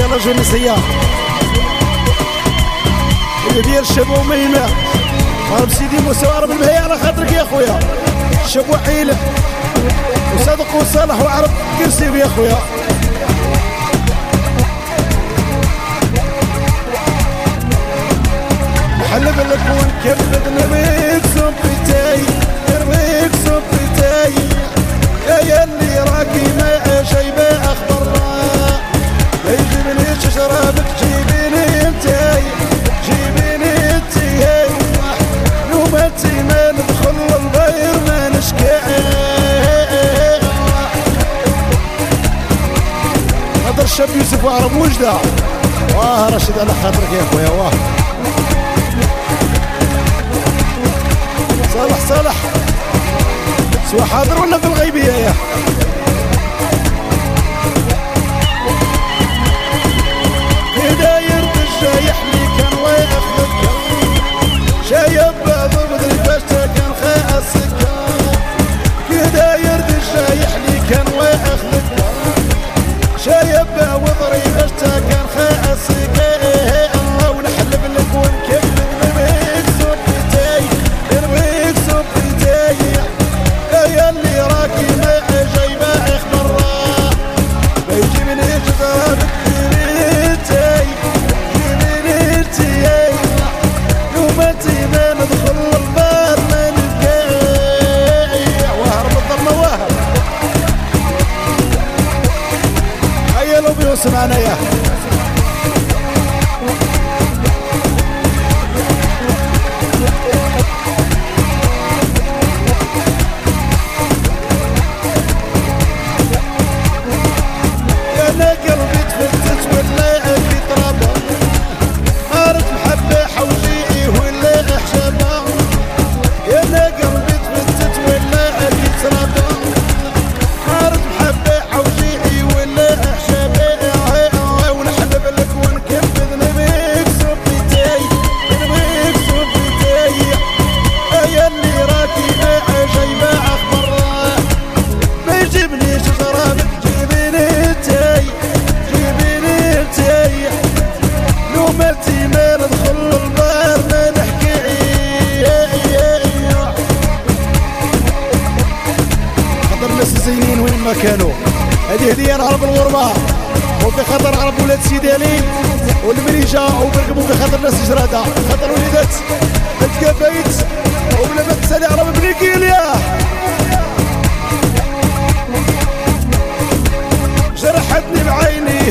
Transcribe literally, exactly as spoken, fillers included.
يلا جونيسية اللي ديال الشاب وميمة هرب سيدي موسى وهرب المهيا على خاطرك يا خويا الشاب وحيل وصادق وصالح وعرب كرسيب يا خويا نحلب لك ونكبد نبيك صبتاي نرميك صبتاي يا اللي راكي ما جايبه اخبار لا يجيبني شرابك جيبيني انتاي جيبيني انتي يوم انتي ما ندخل البير ما نشكي هذا الشاب يوسف وعرب وجده واه رشيد على خاطرك يا خويا واه صالح صالح سوا حاضر ولا في الغيبية يا كدا يرد الشايح لي كان الله ياخذك شايب ضبط فاشته كان خاء السكر كدا يرد الشايح لي كان الله ياخذك شايب وضري فاشته كان خاء السكر الله ونحلب لك ونكمل نبيك صبتاي نرميك صبتاي يا اللي راكي ما جايبه اخبار ما يجيبني جدارك جيبينيتي جيبينيتي يوم انتي ما ندخل البار ما نلقاي وهرب الظلمه واهب هيا لو بيوصل معنا يا كانوا هذه هديه نهرب الغربه وفي خاطر عرب ولاد سيدي علي والمريجه وبرقبوا في خاطر ناس جراده خاطر وليدات تكافيت وبلا ما تسالي عرب بنيكيل ياه جرحتني بعيني